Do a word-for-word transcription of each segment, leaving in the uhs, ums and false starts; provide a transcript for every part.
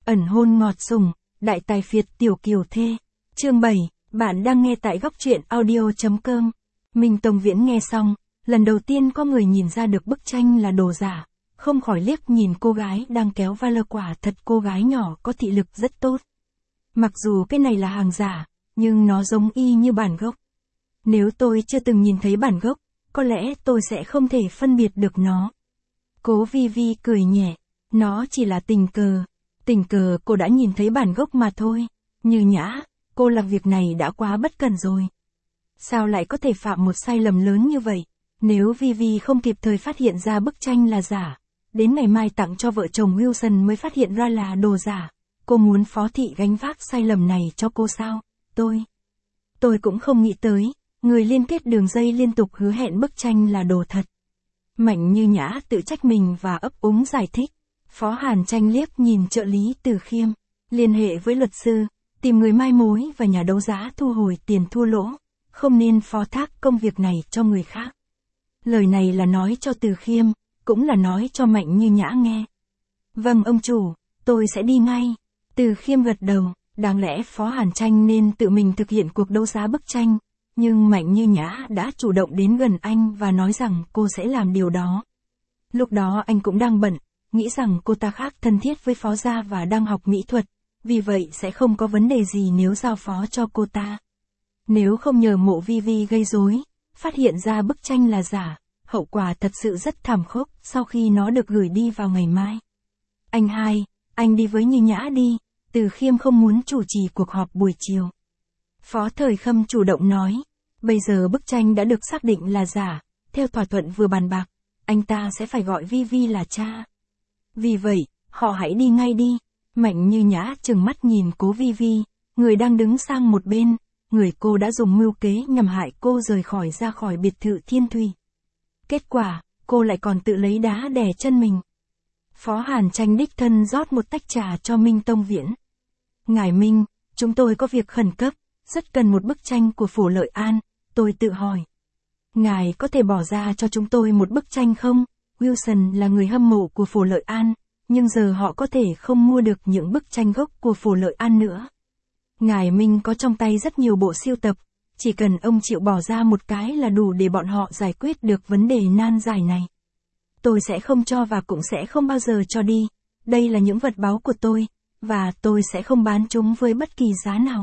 ẩn hôn ngọt sùng, đại tài phiệt tiểu kiều thê. Chương bảy, bạn đang nghe tại góc truyện audio chấm com. Minh Tông Viễn nghe xong, lần đầu tiên có người nhìn ra được bức tranh là đồ giả, không khỏi liếc nhìn cô gái đang kéo va quả thật cô gái nhỏ có thị lực rất tốt. Mặc dù cái này là hàng giả, nhưng nó giống y như bản gốc. Nếu tôi chưa từng nhìn thấy bản gốc, có lẽ tôi sẽ không thể phân biệt được nó. Cố Vi Vi cười nhẹ, nó chỉ là tình cờ. Tình cờ cô đã nhìn thấy bản gốc mà thôi. Như Nhã, cô làm việc này đã quá bất cẩn rồi. Sao lại có thể phạm một sai lầm lớn như vậy? Nếu Vi Vi không kịp thời phát hiện ra bức tranh là giả, đến ngày mai tặng cho vợ chồng Wilson mới phát hiện ra là đồ giả, cô muốn Phó Thị gánh vác sai lầm này cho cô sao? Tôi... Tôi cũng không nghĩ tới, người liên kết đường dây liên tục hứa hẹn bức tranh là đồ thật. Mạnh Như Nhã tự trách mình và ấp úng giải thích. Phó Hàn Tranh liếc nhìn trợ lý Từ Khiêm, liên hệ với luật sư, tìm người mai mối và nhà đấu giá thu hồi tiền thua lỗ, không nên phó thác công việc này cho người khác. Lời này là nói cho Từ Khiêm, cũng là nói cho Mạnh Như Nhã nghe. Vâng ông chủ, tôi sẽ đi ngay. Từ Khiêm gật đầu, đáng lẽ Phó Hàn Tranh nên tự mình thực hiện cuộc đấu giá bức tranh, nhưng Mạnh Như Nhã đã chủ động đến gần anh và nói rằng cô sẽ làm điều đó. Lúc đó anh cũng đang bận, nghĩ rằng cô ta khác thân thiết với Phó gia và đang học mỹ thuật, vì vậy sẽ không có vấn đề gì nếu giao phó cho cô ta. Nếu không nhờ Mộ Vi Vi gây rối, phát hiện ra bức tranh là giả, hậu quả thật sự rất thảm khốc sau khi nó được gửi đi vào ngày mai. Anh hai, anh đi với Như Nhã đi, Từ Khiêm không muốn chủ trì cuộc họp buổi chiều. Phó Thời Khâm chủ động nói, bây giờ bức tranh đã được xác định là giả, theo thỏa thuận vừa bàn bạc, anh ta sẽ phải gọi Vi Vi là cha. Vì vậy, họ hãy đi ngay đi. Mạnh Như Nhã trừng mắt nhìn Cố Vi Vi, người đang đứng sang một bên, người cô đã dùng mưu kế nhằm hại cô rời khỏi ra khỏi biệt thự Thiên Thủy. Kết quả, cô lại còn tự lấy đá đè chân mình. Phó Hàn Tranh đích thân rót một tách trà cho Minh Tông Viễn. Ngài Minh, chúng tôi có việc khẩn cấp, rất cần một bức tranh của Phủ Lợi An, tôi tự hỏi. Ngài có thể bỏ ra cho chúng tôi một bức tranh không? Wilson là người hâm mộ của Phủ Lợi An, nhưng giờ họ có thể không mua được những bức tranh gốc của Phủ Lợi An nữa. Ngài Minh có trong tay rất nhiều bộ sưu tập, chỉ cần ông chịu bỏ ra một cái là đủ để bọn họ giải quyết được vấn đề nan giải này. Tôi sẽ không cho và cũng sẽ không bao giờ cho đi, đây là những vật báu của tôi, và tôi sẽ không bán chúng với bất kỳ giá nào.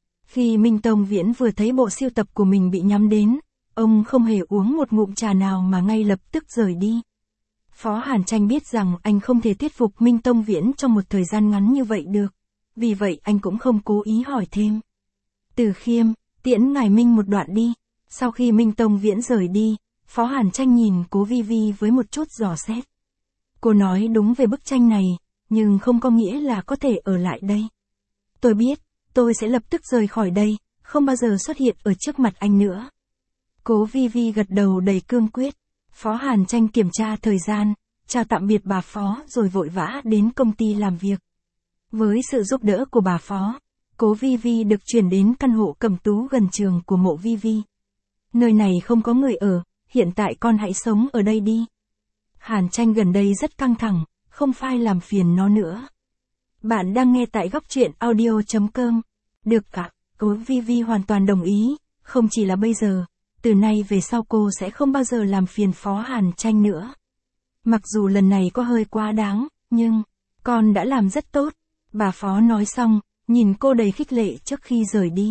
Khi Minh Tông Viễn vừa thấy bộ sưu tập của mình bị nhắm đến, ông không hề uống một ngụm trà nào mà ngay lập tức rời đi. Phó Hàn Tranh biết rằng anh không thể thuyết phục Minh Tông Viễn trong một thời gian ngắn như vậy được, vì vậy anh cũng không cố ý hỏi thêm. Từ Khiêm, tiễn ngài Minh một đoạn đi. Sau khi Minh Tông Viễn rời đi, Phó Hàn Tranh nhìn Cố Vi Vi với một chút dò xét. Cô nói đúng về bức tranh này, nhưng không có nghĩa là có thể ở lại đây. Tôi biết, tôi sẽ lập tức rời khỏi đây, không bao giờ xuất hiện ở trước mặt anh nữa. Cố Vi Vi gật đầu đầy cương quyết. Phó Hàn Tranh kiểm tra thời gian, chào tạm biệt bà Phó rồi vội vã đến công ty làm việc. Với sự giúp đỡ của bà Phó, Cố Vi Vi được chuyển đến căn hộ Cẩm Tú gần trường của Mộ Vi Vi. Nơi này không có người ở, hiện tại con hãy sống ở đây đi. Hàn Tranh gần đây rất căng thẳng, không phải làm phiền nó nữa. Bạn đang nghe tại góc truyện audio chấm com. Được cả, Cố Vi Vi hoàn toàn đồng ý, không chỉ là bây giờ. Từ nay về sau cô sẽ không bao giờ làm phiền Phó Hàn Tranh nữa. Mặc dù lần này có hơi quá đáng, nhưng, con đã làm rất tốt. Bà Phó nói xong, nhìn cô đầy khích lệ trước khi rời đi.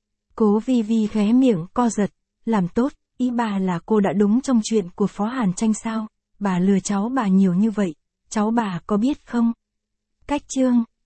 Cố Vi Vi khóe miệng co giật, làm tốt, ý bà là cô đã đúng trong chuyện của Phó Hàn Tranh sao? Bà lừa cháu bà nhiều như vậy, cháu bà có biết không? Cách chương